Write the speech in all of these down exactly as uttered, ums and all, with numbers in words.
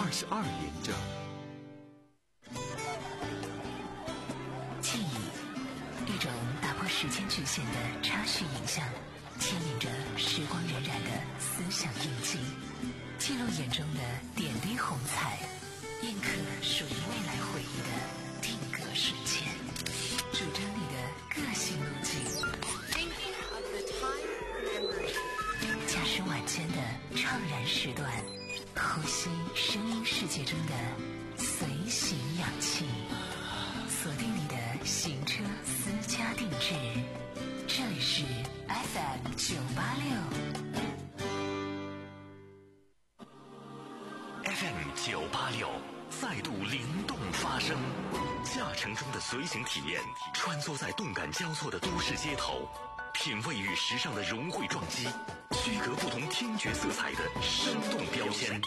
二十二连着。 记忆，一种打破时间局限的插叙影像，牵引着时光荏苒的思想印记，记录眼中的点滴红彩，印刻属于未来回忆的定格瞬间，主张你的个性路径。驾驶晚间的怅然时段，呼吸声音世界中的随行氧气，锁定你的行车私家定制。这里是 F M 九八六 F M 九八六再度灵动发声，驾乘中的随行体验，穿梭在动感交错的都市街头，品味与时尚的融汇撞击，区隔不同听觉色彩的生动标签。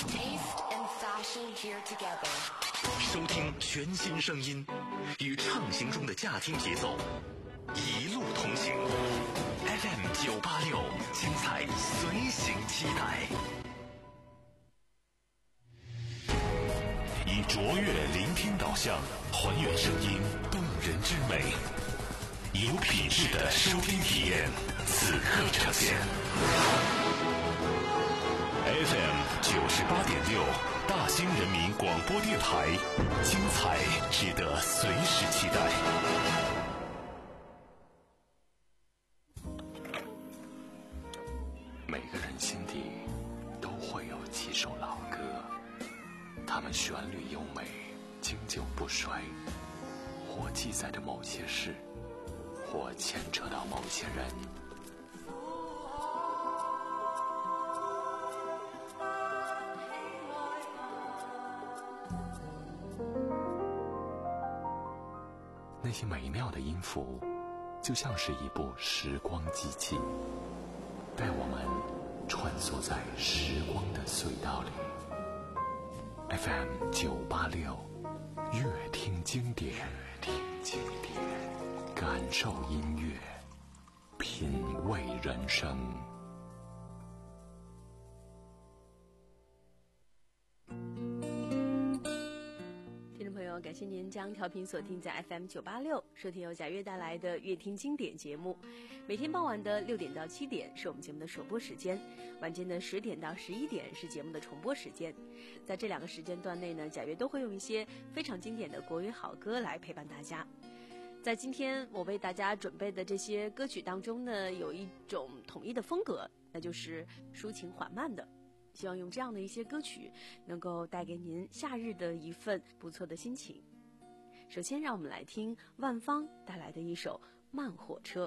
收听全新声音，与畅行中的驾听节奏，一路同行。F M 九八六，精彩随行期待。以卓越聆听导向，还原声音动人之美，有品质的收听体验，此刻呈现。F M 九十八点六，大兴人民广播电台，精彩值得随时期待。每个人心底都会有几首老歌，它们旋律优美，经久不衰，或记载着某些事，或牵扯到某些人。那些美妙的音符，就像是一部时光机器，带我们穿梭在时光的隧道里。F M 九八六，乐听经典，乐听经典，感受音乐，品味人生。 感谢您将调频锁定在 F M 九八六，收听由贾悦带来的乐听经典节目。每天傍晚的六点到七点是我们节目的首播时间，晚间的十点到十一点是节目的重播时间。在这两个时间段内呢，贾悦都会用一些非常经典的国语好歌来陪伴大家。在今天我为大家准备的这些歌曲当中呢，有一种统一的风格，那就是抒情缓慢的。希望用这样的一些歌曲能够带给您夏日的一份不错的心情。首先让我们来听万芳带来的一首《慢火车》。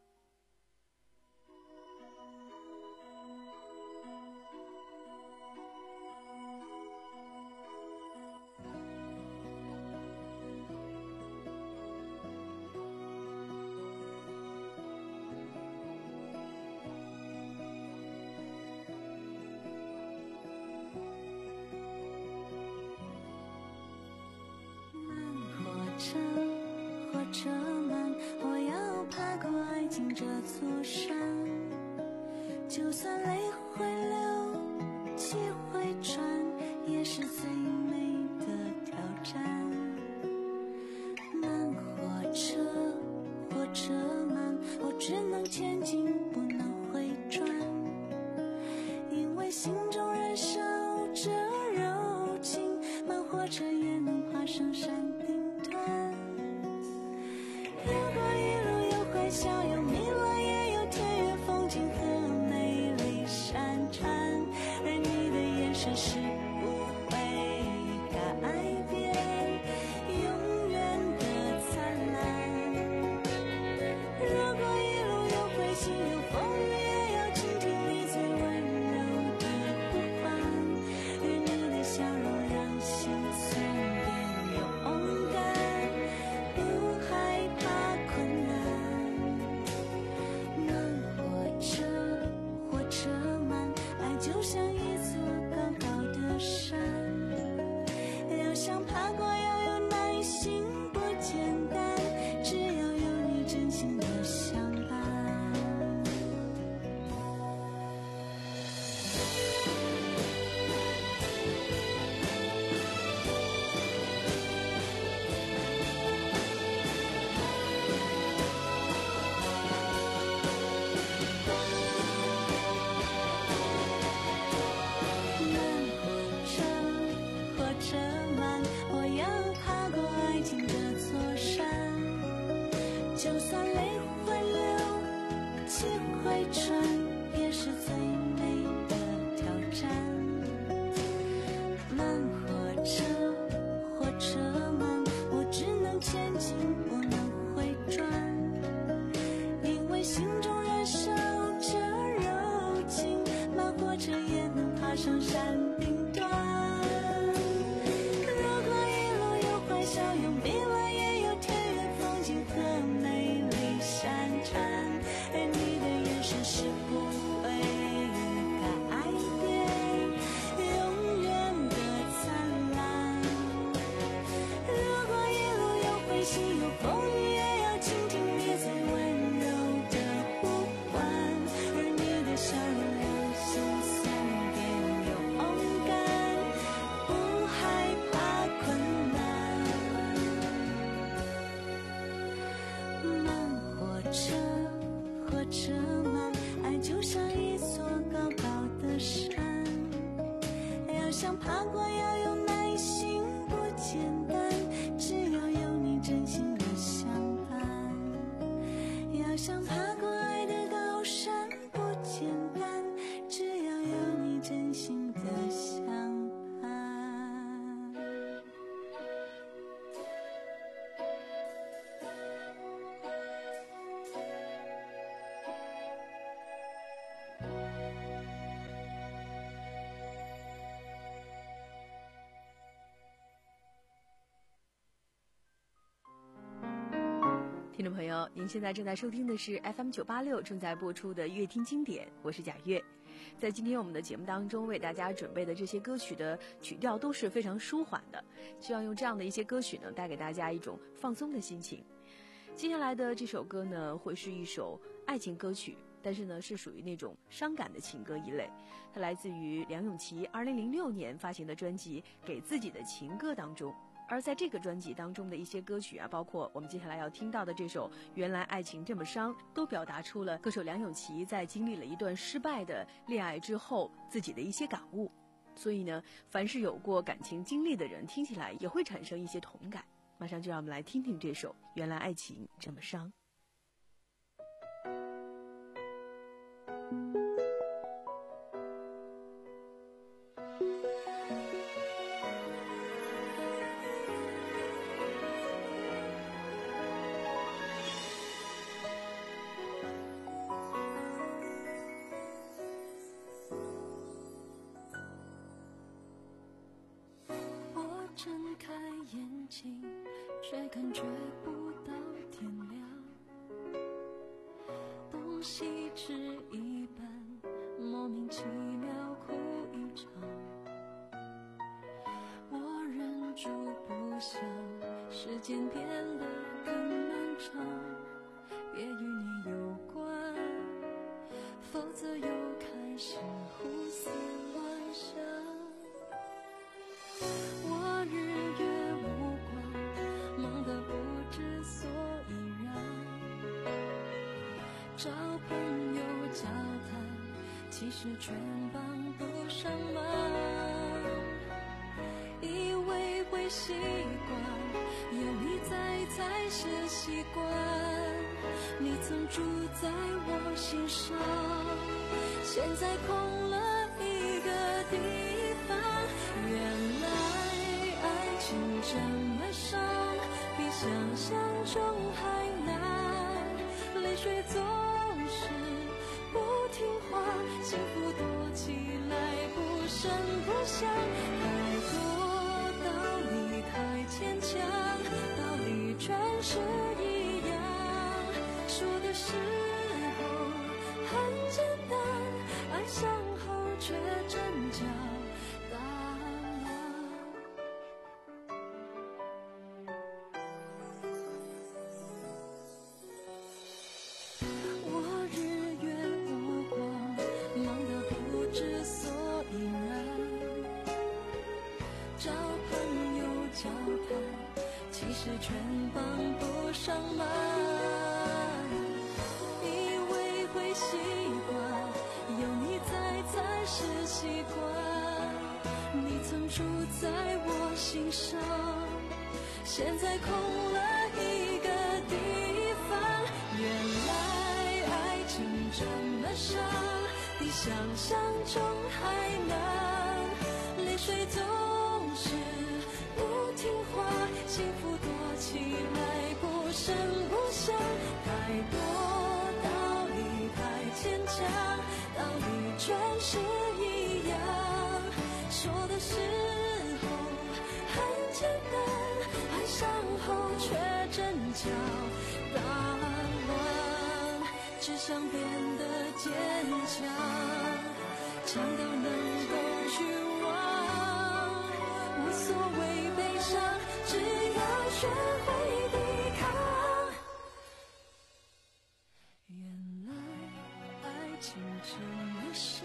车慢，我要爬过爱情这座山，就算泪会流，气会喘，也是最美的挑战。慢火车，火车慢，我只能前进，不能回转，因为心中燃烧着柔情，慢火车也能爬上山顶端。如果一路有欢笑，有迷乱，也有田园风景和美丽山川，而你的眼神是不会改变永远的灿烂。如果一路有灰心有风雨，也要倾听你最温柔的呼唤，而你的笑容让心存变有者慢，我要爬过爱情这座山。就算泪会流，气会喘，也是最美的挑战。慢火车，火车慢，我只能前进，不能回转，因为心中燃烧着柔情，慢火车也能爬上山顶端。如果一路有欢笑，有迷乱，也有田园风景和美丽山川，而你的眼神是不会改变，永远的灿烂。如果一路有灰心有风雨，也要倾听你最温柔的呼唤，而你的笑容有心酸点有勇敢，不害怕困难。慢火车，火车慢，爱就像一座高高的山，要想爬过要有耐心，不简单，只要有你真心的相伴。要想爬过爱的高山，不简单，只要有你真心的相伴。 听众朋友，您现在正在收听的是 F M 九八六正在播出的乐听经典，我是贾月。在今天我们的节目当中，为大家准备的这些歌曲的曲调都是非常舒缓的，希望用这样的一些歌曲呢，带给大家一种放松的心情。接下来的这首歌呢，会是一首爱情歌曲，但是呢，是属于那种伤感的情歌一类。它来自于梁咏琪二零零六年发行的专辑《给自己的情歌》当中。而在这个专辑当中的一些歌曲啊，包括我们接下来要听到的这首《原来爱情这么伤》，都表达出了歌手梁咏琪在经历了一段失败的恋爱之后自己的一些感悟。所以呢，凡是有过感情经历的人，听起来也会产生一些同感。马上就让我们来听听这首《原来爱情这么伤》。 睁开眼睛，却感觉不到天亮，东西吃一半，莫名其妙哭一场，我忍住不想，时间变得更漫长，别与你有关，否则又开始胡思乱想。我日月无光，忙得不知所以然，找朋友交谈，其实全帮不上忙，以为会习惯，有你在才是习惯，你曾住在我心上，现在空了一个地方，原来这么伤，比想象中还难，泪水总是不听话，幸福躲起来不声不响，太多道理太牵强，道理全是一样，说的时候很简单，爱上后却真假大了。我日月无光，忙得不知所以然，找朋友交谈，其实全帮不上忙，以为会习惯，有你在才是习惯，你曾住在我心上，现在空了一个地方。原来爱情这么伤，比想象中还难，泪水总是不听话，幸福躲起来不声不响，太多道理太牵强，道理全是一样，说的时候很简单，爱上后却真假大乱，只想变得坚强，强到能够去忘，无所谓悲伤，只要学会抵抗。原来爱情这么伤，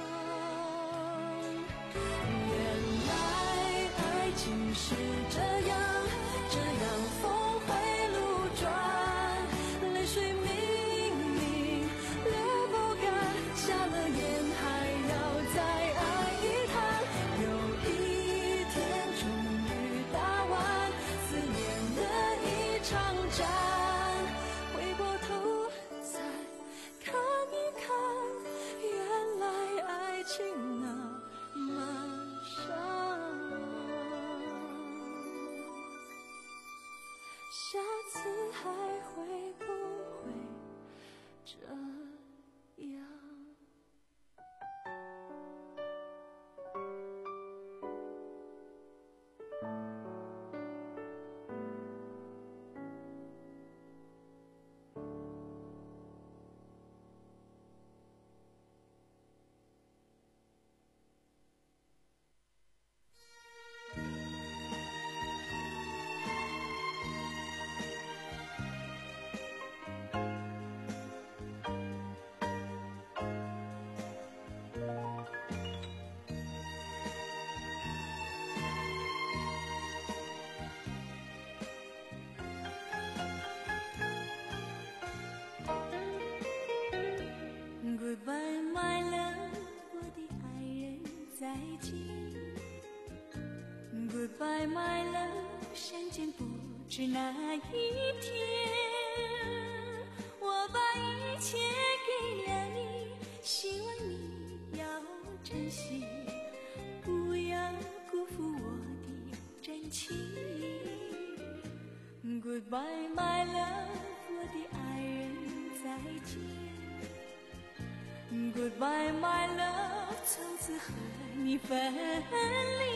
原来爱情是这样，这样峰回路转，泪水明明略不干，下了眼还要再爱一趟。有一天终于打完思念的一场战，回过头再看一看，原来爱情那么伤。下次还会不会这样？Goodbye, my love， 我的爱人，再见。Goodbye, my love， 相见不知哪一天。我把一切给了你，希望你要珍惜，不要辜负我的真情。Goodbye, my love， 我的爱人，再见。Goodbye, my love， 从此和你分离，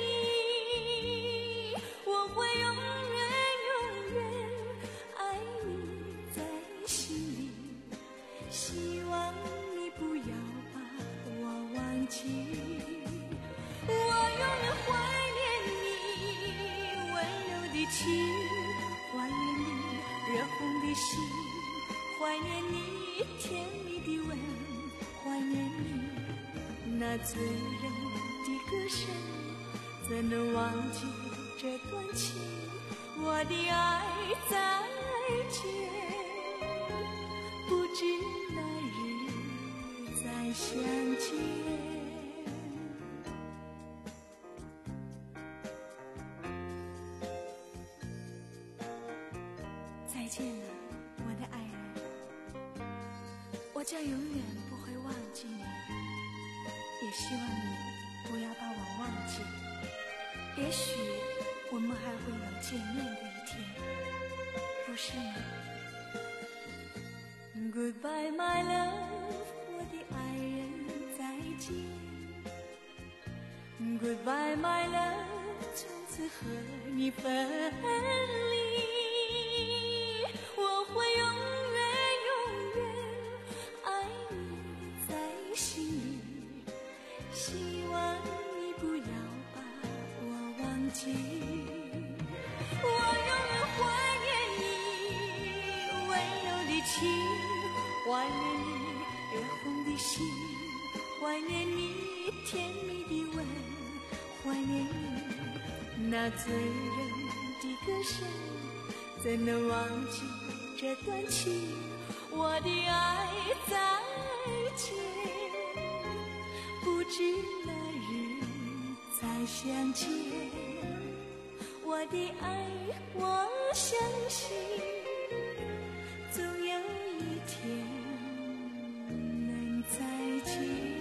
我会永远永远爱你在心里，希望你不要把我忘记。我永远怀念你温柔的情，怀念你热红的心，怀念你甜蜜的吻，怀念你那醉人的歌声，怎能忘记这段情？我的爱再见，不知哪日再相见。再见了，我的爱人，我将永远不会忘记你，也希望你不要把我忘记。也许我们还会有见面的一天，不是吗？ Goodbye, my love， 我的爱人，再见。Goodbye, my love， 从此和你分离，我会永远永远爱你在心里，希望你不要把我忘记。我永远怀念你温柔的情，怀念你热红的心，怀念你甜蜜的吻，怀念你那醉人的歌声，怎能忘记这段情？我的爱再见，不知哪日再再相见，我的爱，我相信总有一天能再见。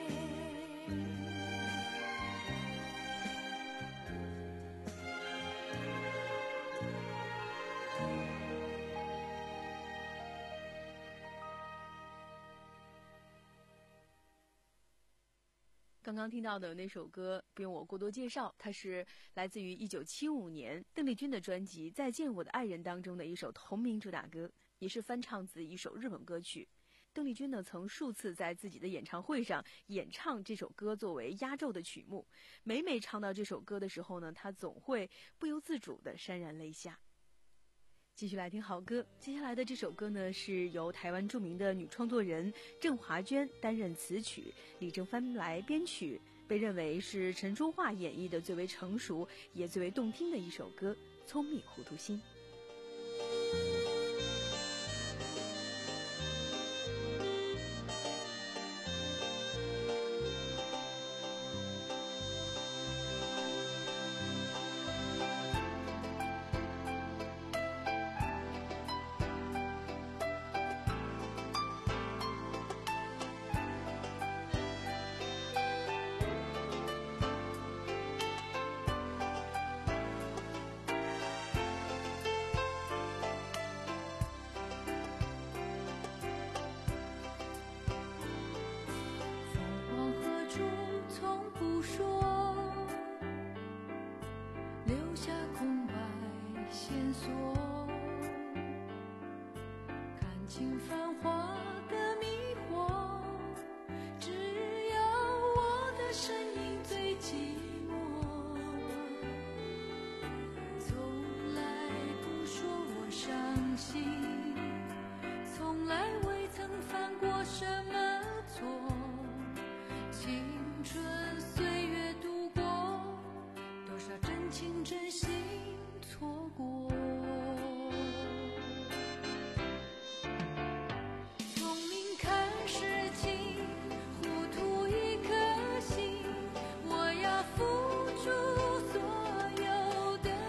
刚刚听到的那首歌不用我过多介绍，它是来自于一九七五年邓丽君的专辑《再见我的爱人》当中的一首同名主打歌，也是翻唱自一首日本歌曲。邓丽君呢曾数次在自己的演唱会上演唱这首歌作为压轴的曲目，每每唱到这首歌的时候呢，她总会不由自主地潸然泪下。继续来听好歌，接下来的这首歌呢，是由台湾著名的女创作人郑华娟担任词曲，李正帆来编曲，被认为是陈淑桦演绎的最为成熟也最为动听的一首歌《聪明糊涂心》。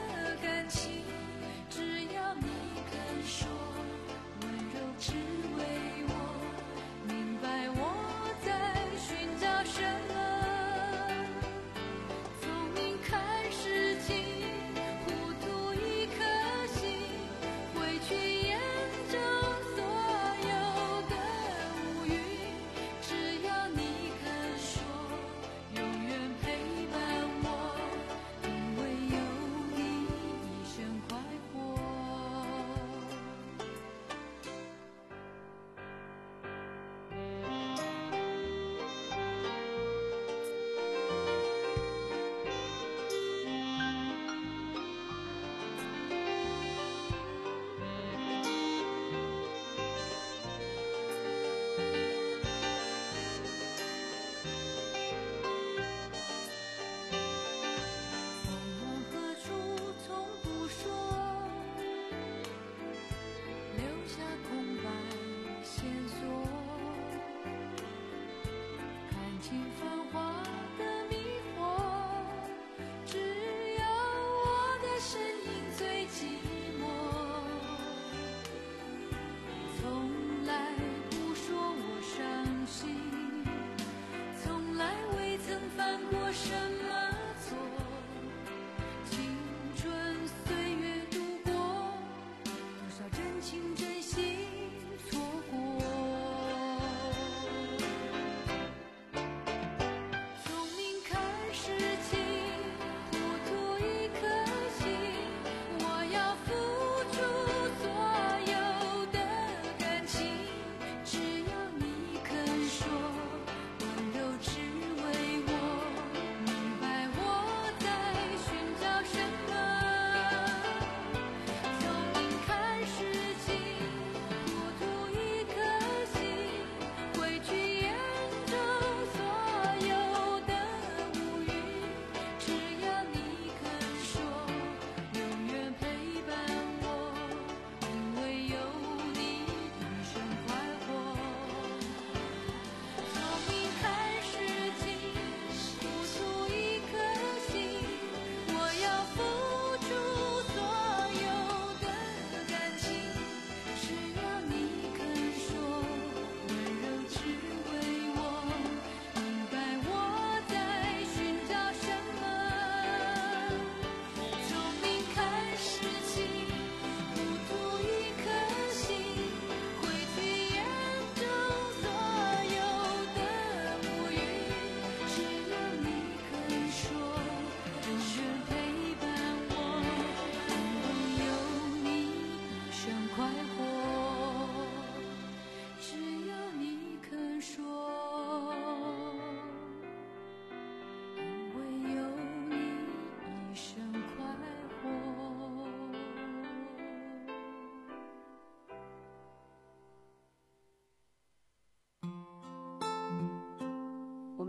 只为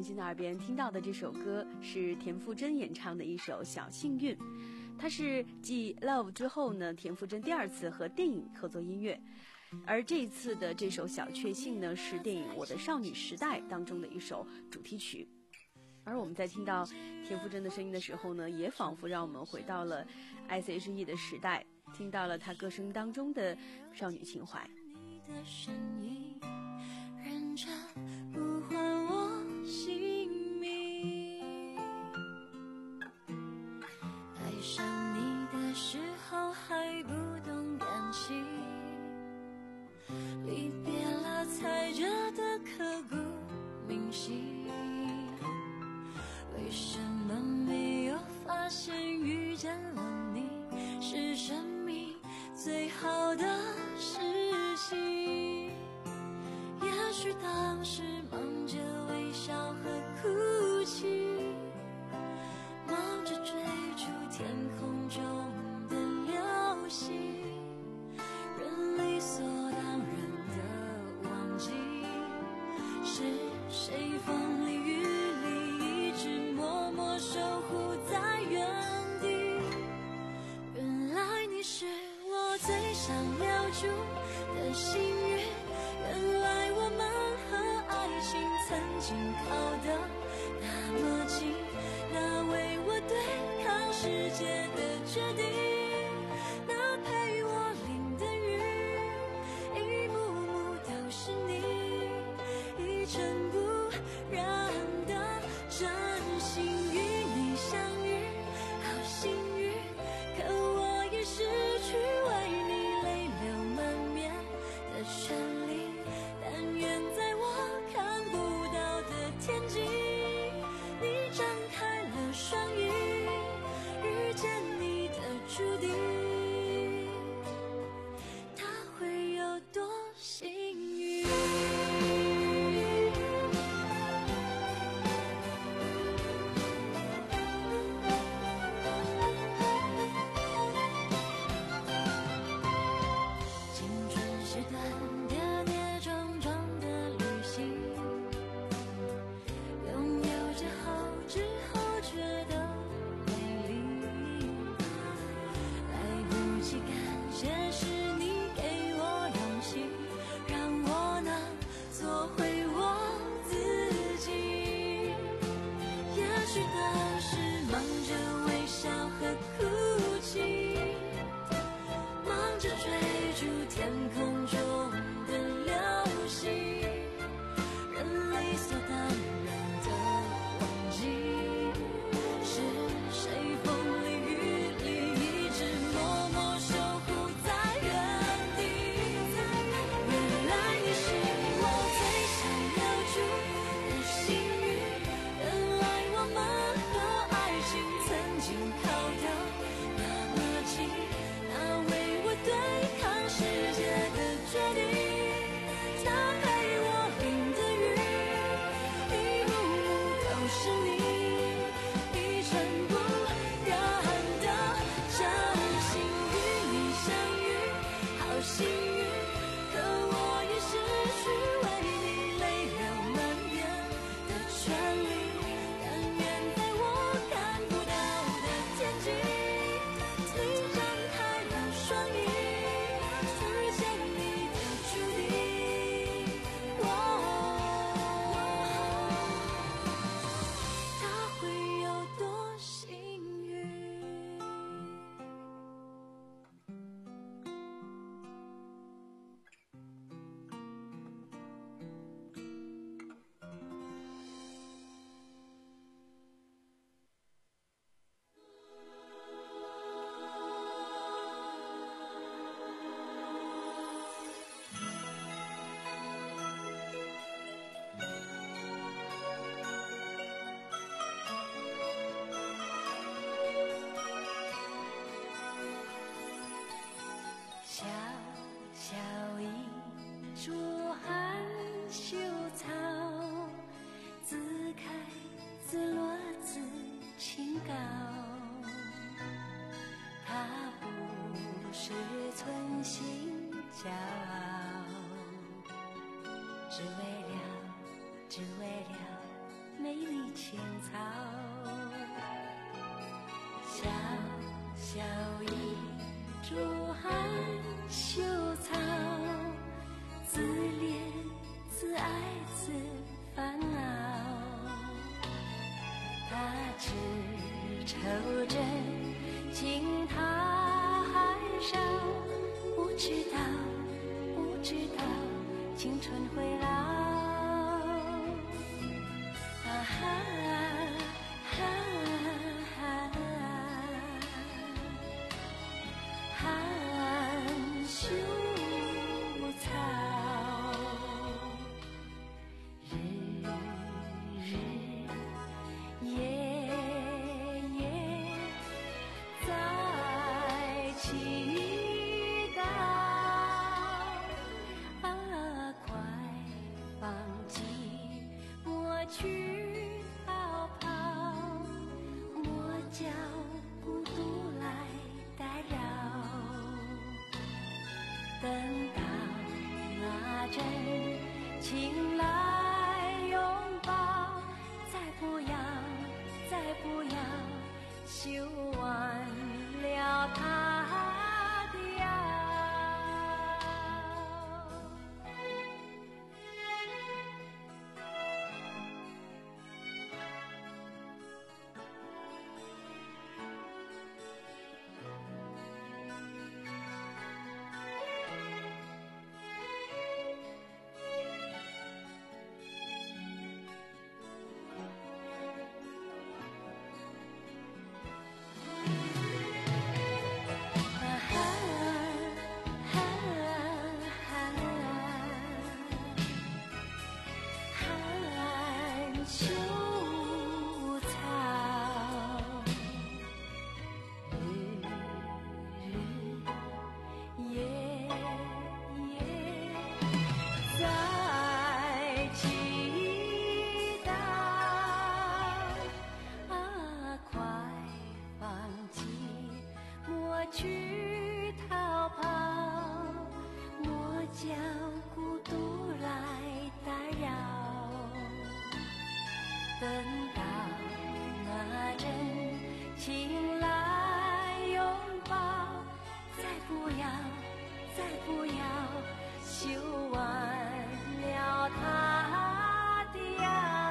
进的耳边听到的这首歌是田馥甄演唱的一首《小幸运》，它是继 Love 之后呢，田馥甄第二次和电影合作音乐，而这一次的这首《小确幸》呢，是电影《我的少女时代》当中的一首主题曲。而我们在听到田馥甄的声音的时候呢，也仿佛让我们回到了 S H E 的时代，听到了她歌声当中的少女情怀。 你的身影认真不还我姓名，爱上你的时候还不懂感情，离别了才觉得刻骨铭心，为什么没有发现遇见了你是生命最好的事情？也许当时忙着微笑和哭泣，忙着追逐天空中的流星，人理所当然的忘记是谁风里雨里一直默默守护在原地。原来你是我最想留住的幸运，原来我们和爱情曾经靠得那么近，那为我对抗世界的决定，那陪我淋的雨，一幕幕都是你，一尘不染的真心与你相遇，好幸运，可我已失去为你泪流满面的权利，但愿在我看不到的天际，你张开了双翼，遇见你的注定，他会有多幸运？青春是段跌跌撞撞的旅行，拥有之后之后觉得美丽，来不及感谢是你给我勇气，让我能做回我自己。也许当时忙着微笑和哭泣，忙着追逐天空中的流星，人理所当然的忘记是谁风里雨里一直默默守护在原地。原来你是我最想留住的幸运，原来我们和爱情曾经靠得那么近，那为我对抗世界的决定，那陪我淋的雨，一幕幕都是你，一尘不染的真心与你相遇，好幸运，可我已失去为你泪流满面的权利，但愿在我看不到的天际，你张开了双翼，遇见你的注定，他会有多幸运？小小一株含羞草，自开自落自清高，它不是存心骄傲，只为了只为了美丽请来拥抱，再不要，再不要修完了他的腰。去逃跑，莫叫孤独来打扰。等到那阵请来拥抱，再不要，再不要修完了他的腰。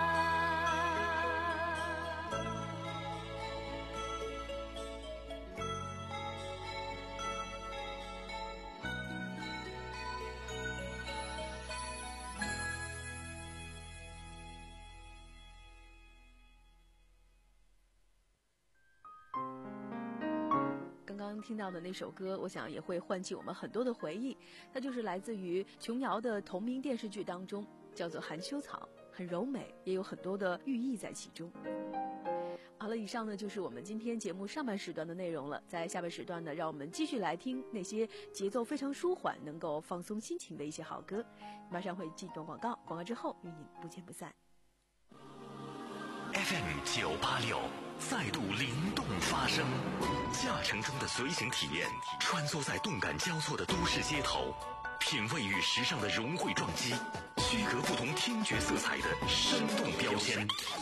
刚刚听到的那首歌，我想也会唤起我们很多的回忆。它就是来自于琼瑶的同名电视剧当中，叫做《含羞草》，很柔美，也有很多的寓意在其中。好了，以上呢就是我们今天节目上半时段的内容了。在下半时段呢，让我们继续来听那些节奏非常舒缓、能够放松心情的一些好歌。马上会进段广告，广告之后与你不见不散。 F M 九八六再度灵动发声，驾乘中的随行体验，穿梭在动感交错的都市街头，品味与时尚的融汇撞击，区隔不同听觉色彩的生动标签。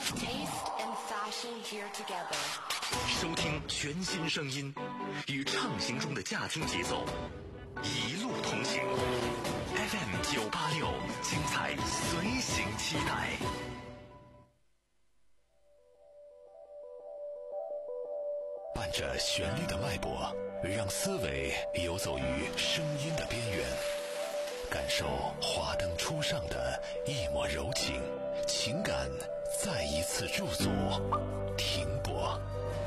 收听全新声音，与畅行中的驾听节奏，一路同行。F M 九八六，精彩随行期待。伴着旋律的脉搏，让思维游走于声音的边缘，感受华灯初上的一抹柔情，情感再一次驻足停泊。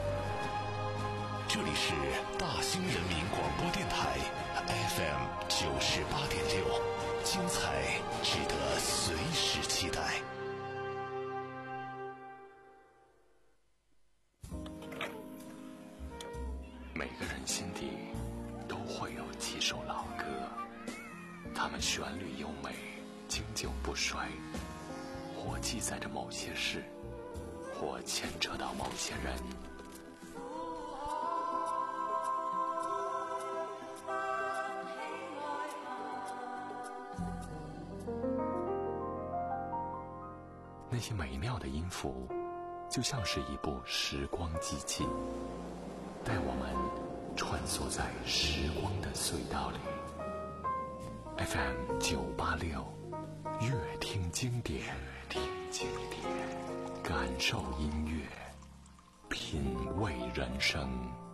这里是大兴人民广播电台 F M 九十八点六，精彩值得随时期待。每个人心底都会有几首老歌，它们旋律优美，经久不衰，或记载着某些事，或牵扯到某些人。那些美妙的音符，就像是一部时光机器，带我们穿梭在时光的隧道里。 F M 九八六，乐听经典，听经典，感受音乐，品味人生。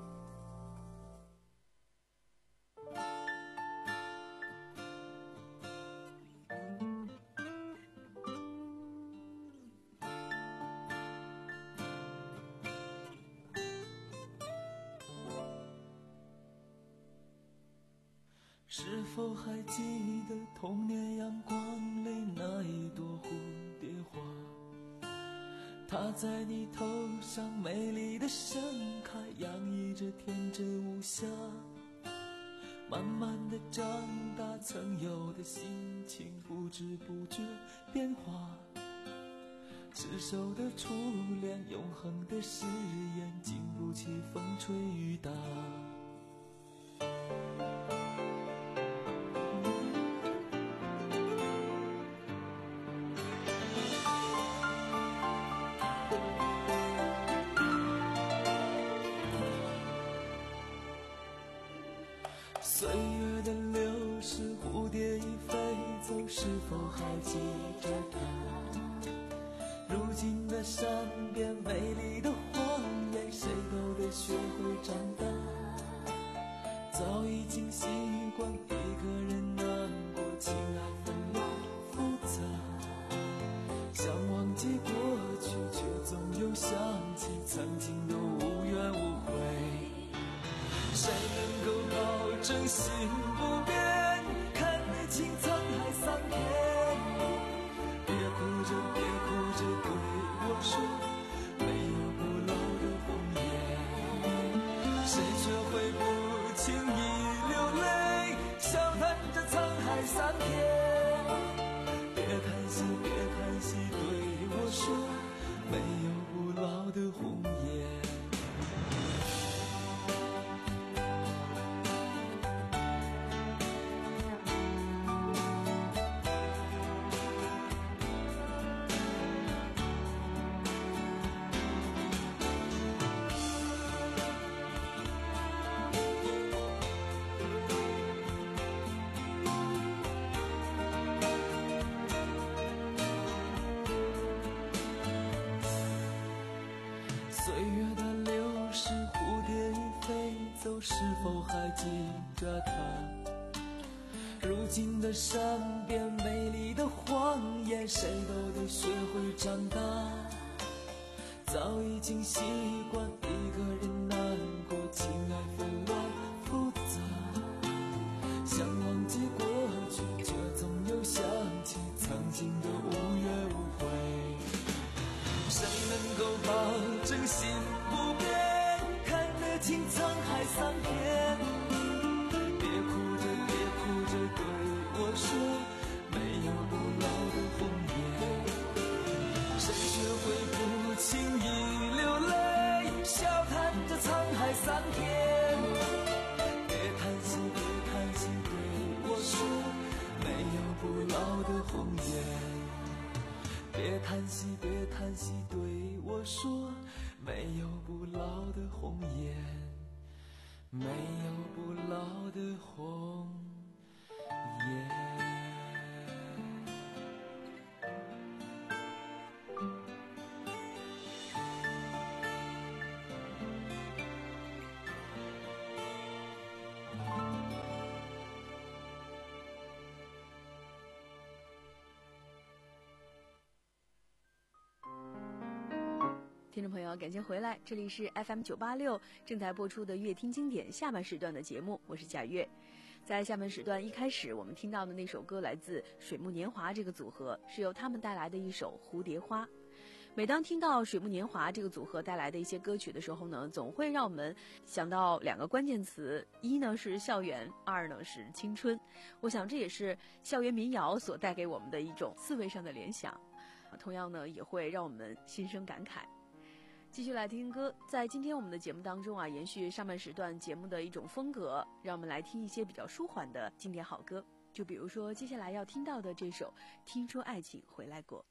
是否还记得童年阳光里那一朵蝴蝶花，它在你头上美丽的盛开，洋溢着天真无瑕。慢慢的长大，曾有的心情不知不觉变化，执手的初恋，永恒的誓言，经不起风吹雨打。 岁月的流逝，蝴蝶已飞走，是否还记着它？如今的山边美丽的荒野，谁都得学会长大。早已经习惯一个人难过，情爱纷乱复杂。想忘记过去，却总有想起曾经的无怨无悔。谁能够保证心不变，看得清沧海桑田？别哭着别哭着对我说，没有不老的红颜。谁学会不轻易流泪，笑谈着沧海桑田？别叹息别叹息对我说，没有不老的红颜。岁月的流逝，蝴蝶已飞走，是否还记着它？如今的山边美丽的荒野，谁都得学会长大。早已经习惯一个人难过，情爱纷乱复杂。想忘记过去，却总有想起曾经的无怨无悔。谁能够保证心不变，看得清沧海桑田？别哭着别哭着对我说，没有不老的红颜。谁学会不轻易流泪，笑谈着沧海桑田？别叹息别叹息对我说，没有不老的红颜。别叹息别叹息对我说，没有不老的红颜，没有不老的红颜。 听众朋友，感谢回来，这里是 F M 九八六正在播出的乐听经典下半时段的节目，我是贾月。在下半时段一开始，我们听到的那首歌来自水木年华这个组合，是由他们带来的一首《蝴蝶花》。每当听到水木年华这个组合带来的一些歌曲的时候呢，总会让我们想到两个关键词，一呢是校园，二呢是青春。我想这也是校园民谣所带给我们的一种思维上的联想，同样呢也会让我们心生感慨。继续来听歌，在今天我们的节目当中啊，延续上半时段节目的一种风格，让我们来听一些比较舒缓的经典好歌。就比如说接下来要听到的这首《听说爱情回来过》。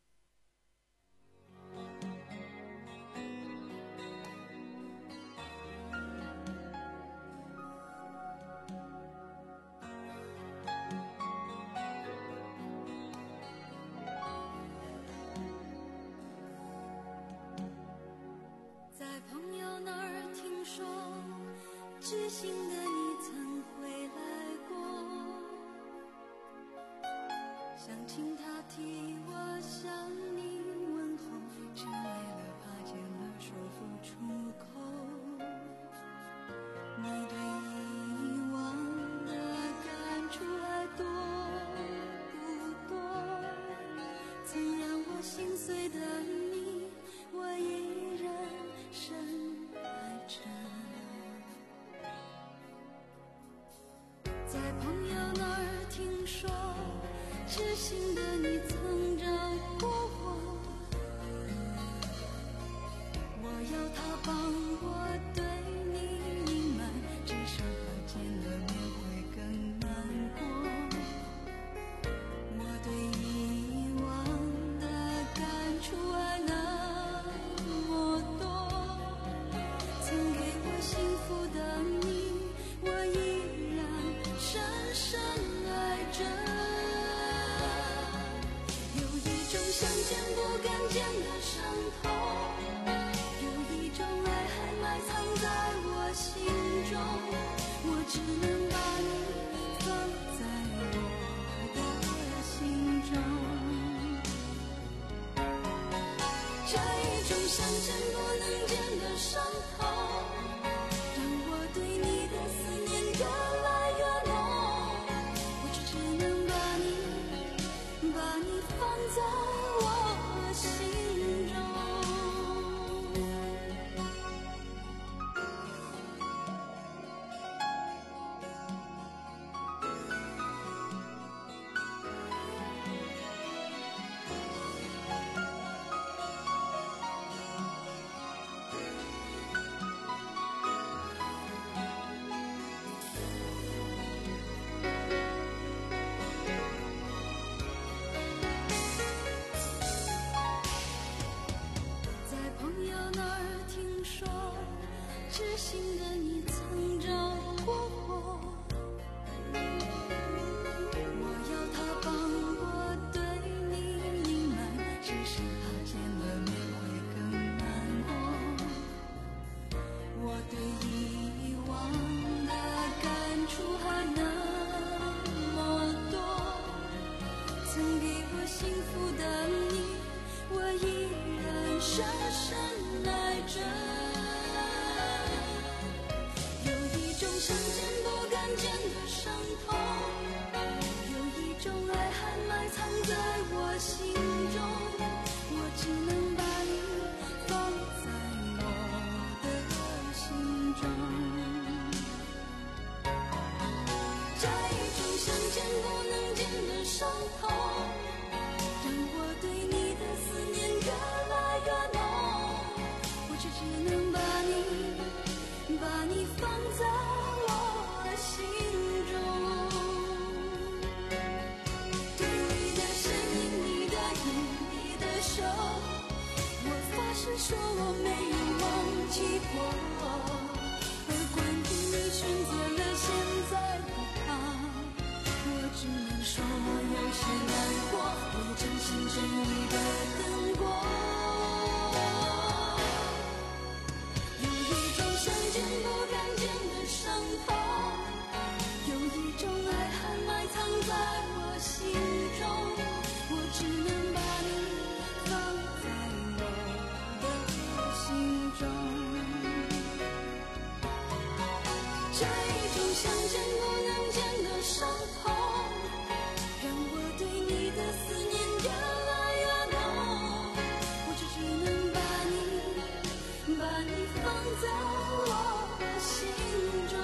知心的你曾回来过，想请他替我向你问候，只为了怕见了说不出口。你对以往的感触还多不多？曾让我心碎的你，我依然深爱着。在朋友那儿听说，知心的你曾找过我，我要他帮我对你隐瞒，至少他见了面会更难过。我对以往的感触还那么多，曾给我幸福的你，我依然伤痛，让我对你的思念越来越浓。我只只能把你，把你放在我的心中。对你的声音，你的影，你的手，我发誓说我没有忘记过。而关于你选择了现在不怕，我只能说我有些难过，我也真心真意的等过。有一种想见不敢见的伤痛，有一种爱还埋藏在我心中，我只能把你放在我的心中。这一种想见不能见的伤痛，让我对你的思念越来越浓。我只只能把你，把你放在我的心中。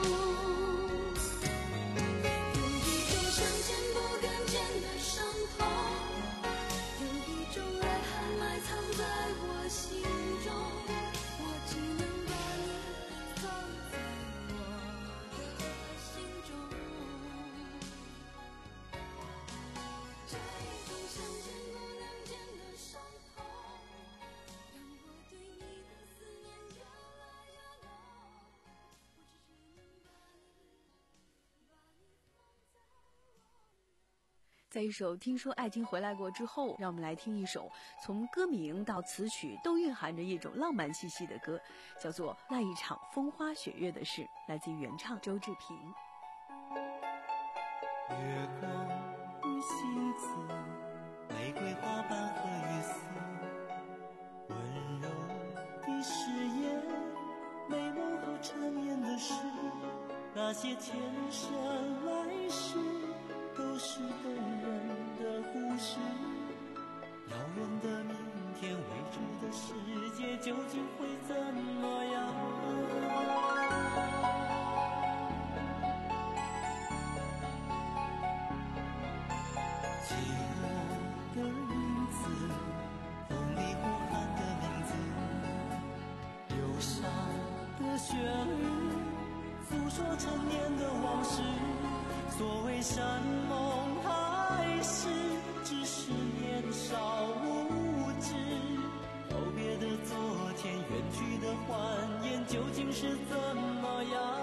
有一种想见不敢见的伤痛，有一种爱还埋藏在我心中，我只能把你放在我的心中。这一种想见不能见的伤痛，让我对你的思念越来越浓。我只只能把你，把你放在在一首《听说爱情回来过》之后，让我们来听一首从歌名到词曲都蕴含着一种浪漫气息的歌，叫做《那一场风花雪月的事》，来自于原唱周志平。 月光与星子，玫瑰花瓣和雨丝，温柔的誓言，美梦和缠绵的事，那些前生来世都是动人的故事。遥远的明天，未知的世界究竟会怎么样？寂寞的影子，风里呼喊的名字，忧伤的旋律，诉说陈年的往事。所谓山盟海誓，只是年少无知。告别的昨天，远去的欢颜，究竟是怎么样？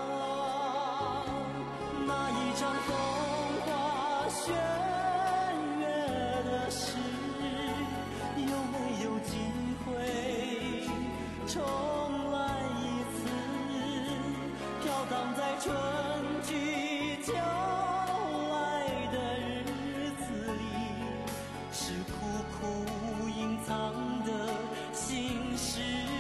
那一场风花雪月的事，有没有机会重来一次？飘荡在春去秋来的日子里，是苦苦隐藏的心事。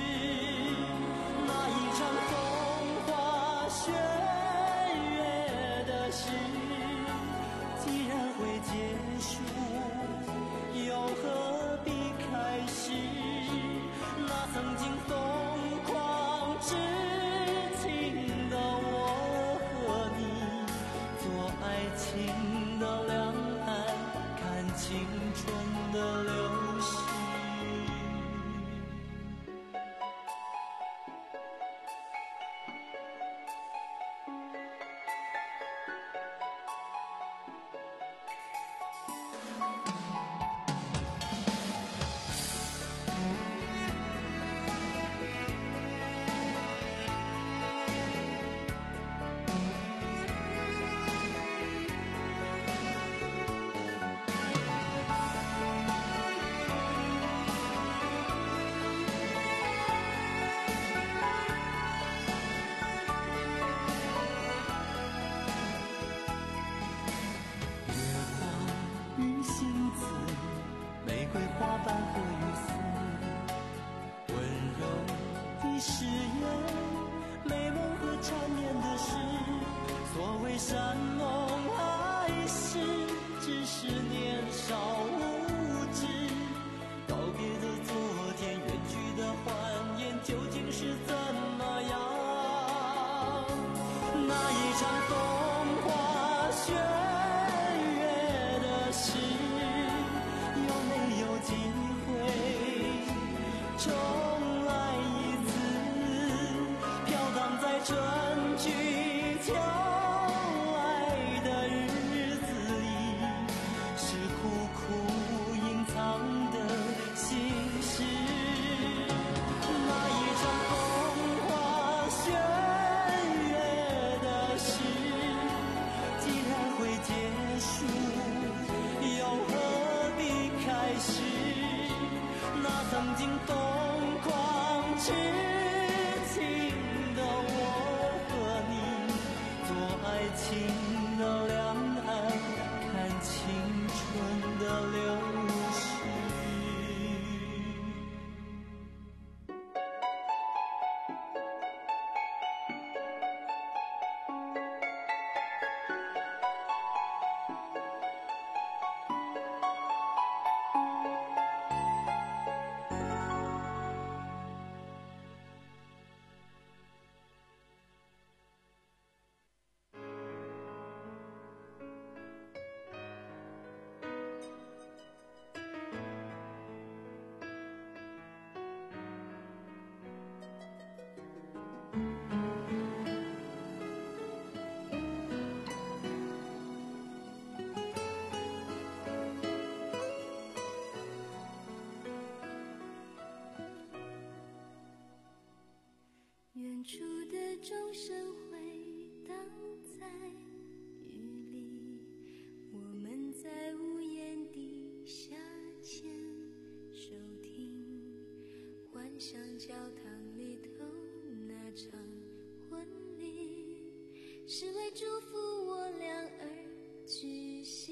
那一场风花雪月的事，既然会结束，又何必开始？那曾经疯狂痴情的我和你，做爱情的两岸，看青春的流逝。山盟海誓，只是年少无知。告别的昨天，远去的欢颜，究竟是怎么样？那一场风花雪月的去秋来的日子里，是苦苦隐藏的心事。那一场风花雪月的事，既然会结束，又何必开始？那曾经疯狂痴情的我和你，做爱情的两岸，看青春的流逝。 远处的钟声回荡在雨里，我们在屋檐底下牵手听，幻想教堂里头那场婚礼，是为祝福我俩而举行。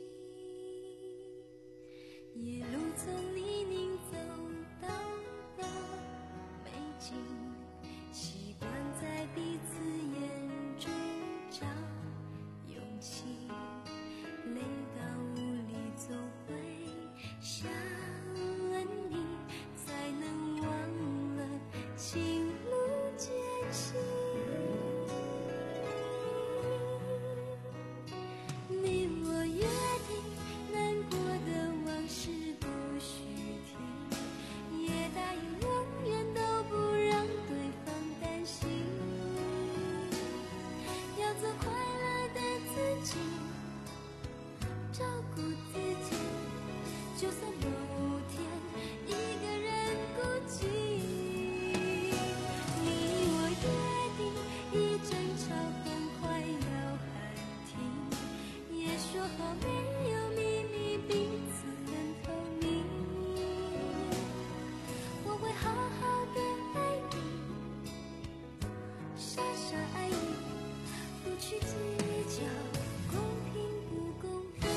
夜路从泥泞走到了美景，习惯在彼此眼中找勇气，累到无力总会想你，才能忘了情路艰辛。你我约定，难过的往事不许提，也答应永远都不让对方担心，要做快乐的自己，照顾自己，就算某天一个人孤寂。你我约定，一争吵很快要喊停，也说好没有秘密，彼此很透明。我会好好的爱你，傻傻爱你，不去计较公平不公平。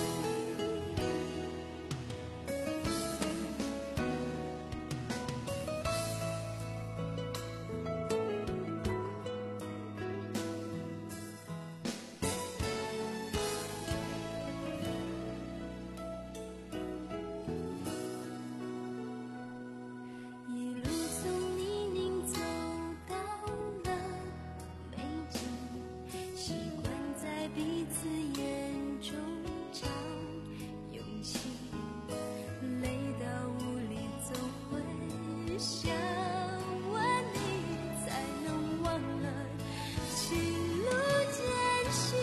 一路从泥泞走到了美景，习惯在彼此眼中找勇气，累到无力总会想问你，才能忘了情路艰辛。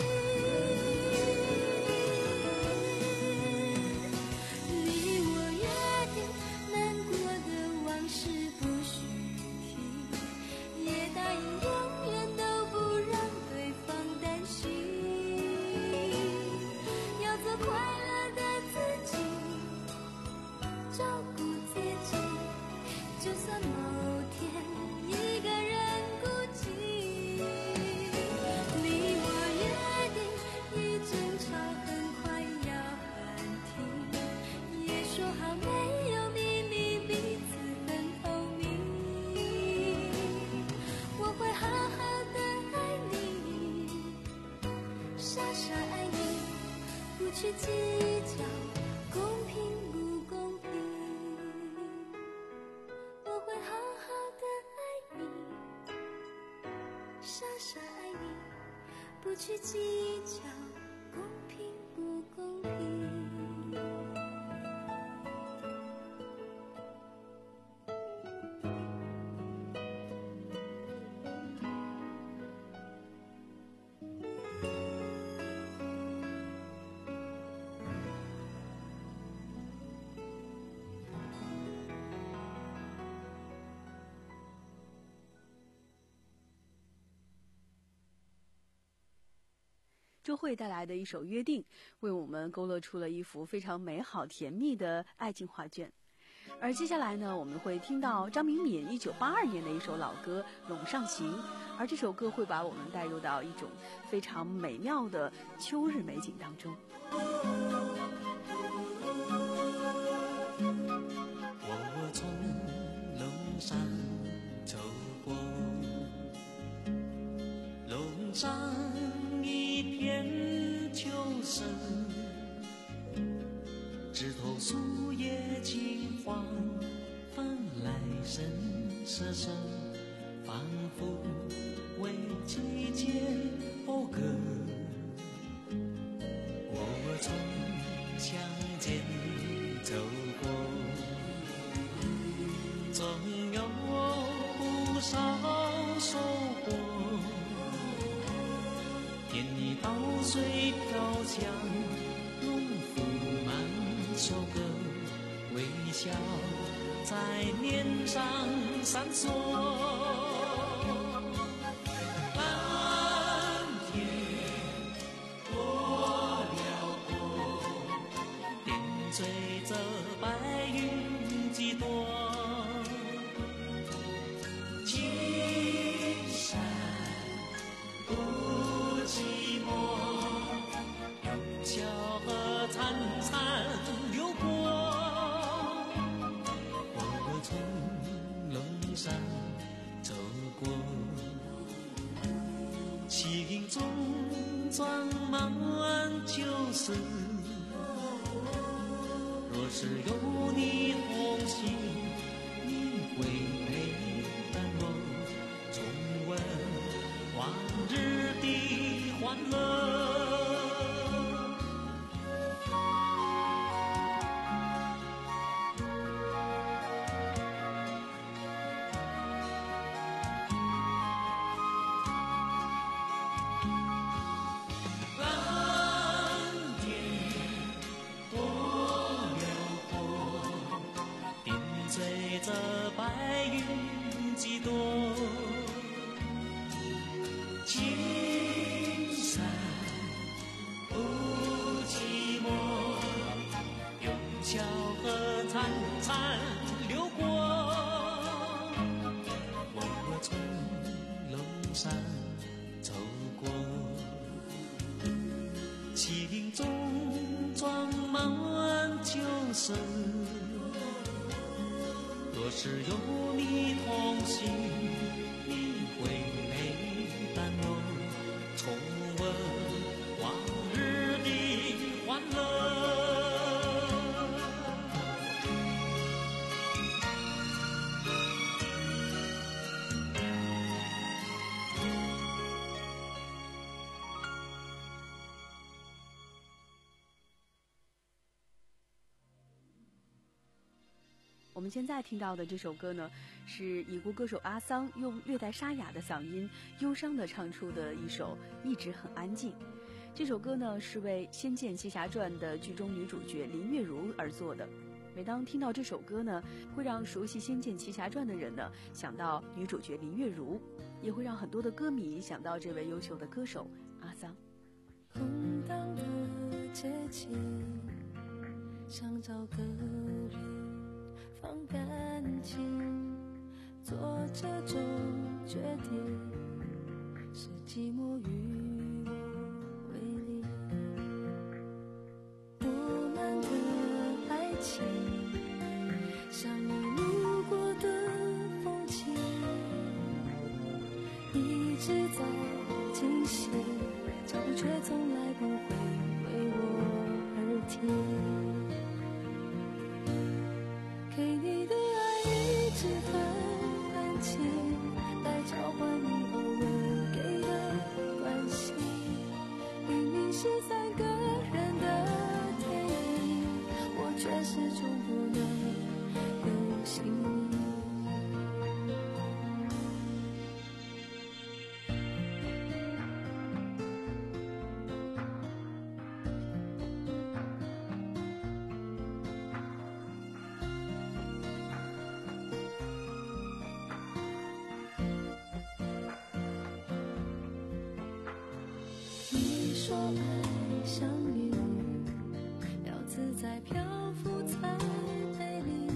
你我约定，难过的往事不许提，也答应永远都不让对方担心，要做快乐的自己，照顾自己，就算某天一个人孤寂。你我约定，一争吵很快要喊停，也说好没有秘密，彼此很透明。我会好好的爱你，傻傻爱你，不去计较公平不公平。我会好好的爱你，傻傻爱你，不去计较公平不公平。 周蕙带来的一首《约定》，为我们勾勒出了一幅非常美好甜蜜的爱情画卷。而接下来呢，我们会听到张明敏一九八二年的一首老歌《陇上行》，而这首歌会把我们带入到一种非常美妙的秋日美景当中。 我从陇上走过，陇上一片秋深，枝头树叶金黄，翻来深色声，仿佛为季节讴歌。我从乡间走过，总有不少收获，田里稻穗飘香，农夫满收割，微笑在脸上闪烁。蓝天多辽阔，点缀着白云几朵，青山不寂寞，有小河潺潺流过。我从陇上走过，心中装满旧事，若是有你同行，你会陪伴我重温往日的欢乐。这白云几朵，青山不寂寞，有小河潺潺流过。我从陇上走过，心中装满旧事，若是有你同行，你会陪伴我重温往日的欢乐。 我们现在听到的这首歌呢，是已故歌手阿桑用略带沙哑的嗓音忧伤地唱出的一首《一直很安静》。这首歌呢，是为《仙剑奇侠传》的剧中女主角林月如而作的。每当听到这首歌呢，会让熟悉《仙剑奇侠传》的人呢想到女主角林月如，也会让很多的歌迷想到这位优秀的歌手阿桑。 空荡的街景，想找个人放感情，做这种决定是寂寞与我为邻。我们的爱情像你路过的风景，一直在进行，脚步却从来不会为我而停。给你的爱一直很安静，来交换你偶尔给的关心。明明是三个人的电影，我却始终不能有姓名。 说爱像雨，要自在漂浮才美丽。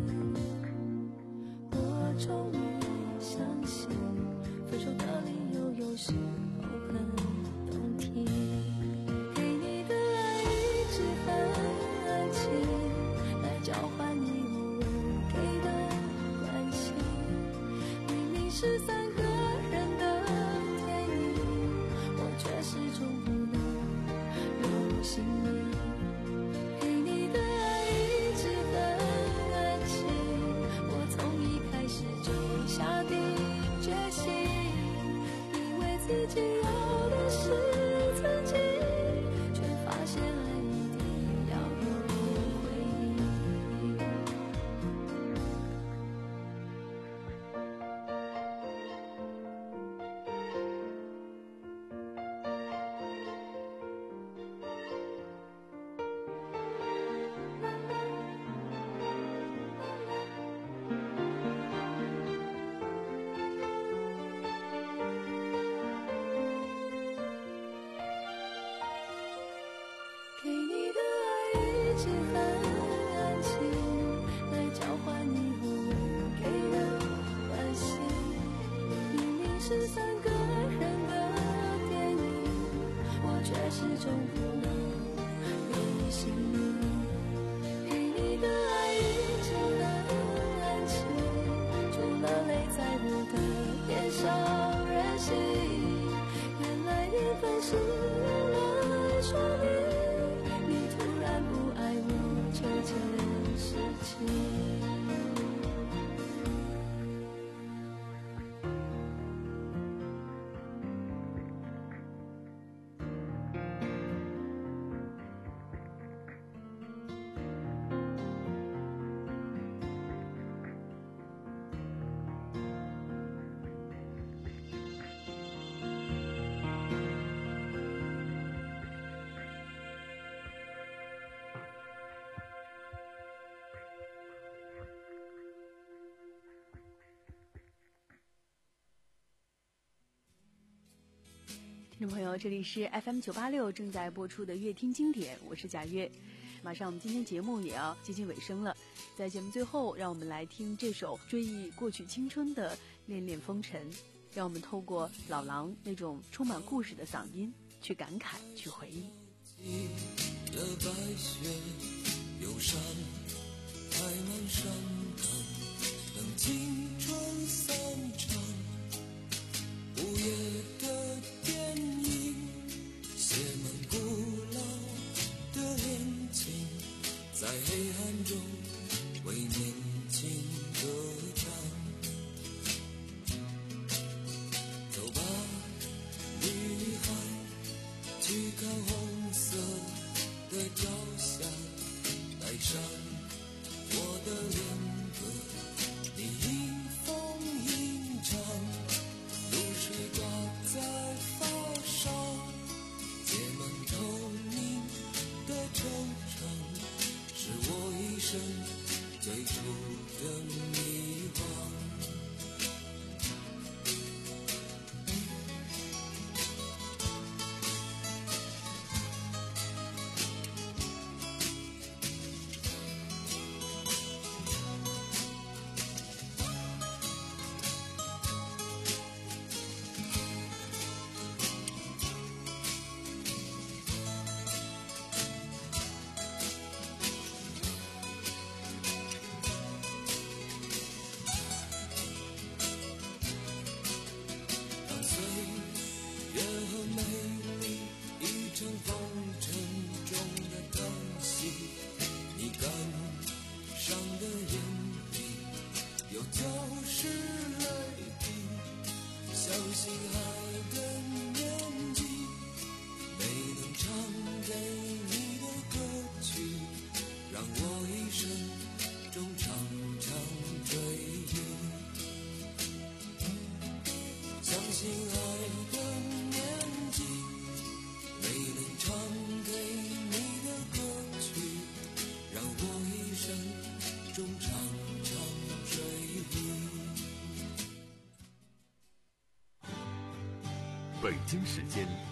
我终于相信，分手的理由有时候很动听。给你的爱一直很安静，来交换你偶尔给的关心。明明是三个人的电影，我却始终不能留心你。给你的爱一直很安静，我从一开始就下定决心，以为自己要的是曾经，却发现爱一定要有回应。给你的爱一直很安静，来交换你偶尔给的关心。明明是三个人的电影，我却始终不能留心你。给你的爱一直很安静，除了泪在我的脸上任性。原来缘分是用来说明你突然不爱我这件事情。 听众朋友，这里是 F M 九八六正在播出的乐听经典，我是贾月。马上我们今天节目也要接近尾声了，在节目最后，让我们来听这首追忆过去青春的《恋恋风尘》，让我们透过老狼那种充满故事的嗓音去感慨，去回忆。 的白雪，忧伤开满山岗，等青春散场。午夜的电影写满古老的恋情，在黑暗中为年轻歌唱。走吧，女孩，去看红色的朝霞，带上我的恋歌，你迎风吟唱，露水挂在发梢，结满透明的惆怅，是我一生最初的迷惘。 北京时间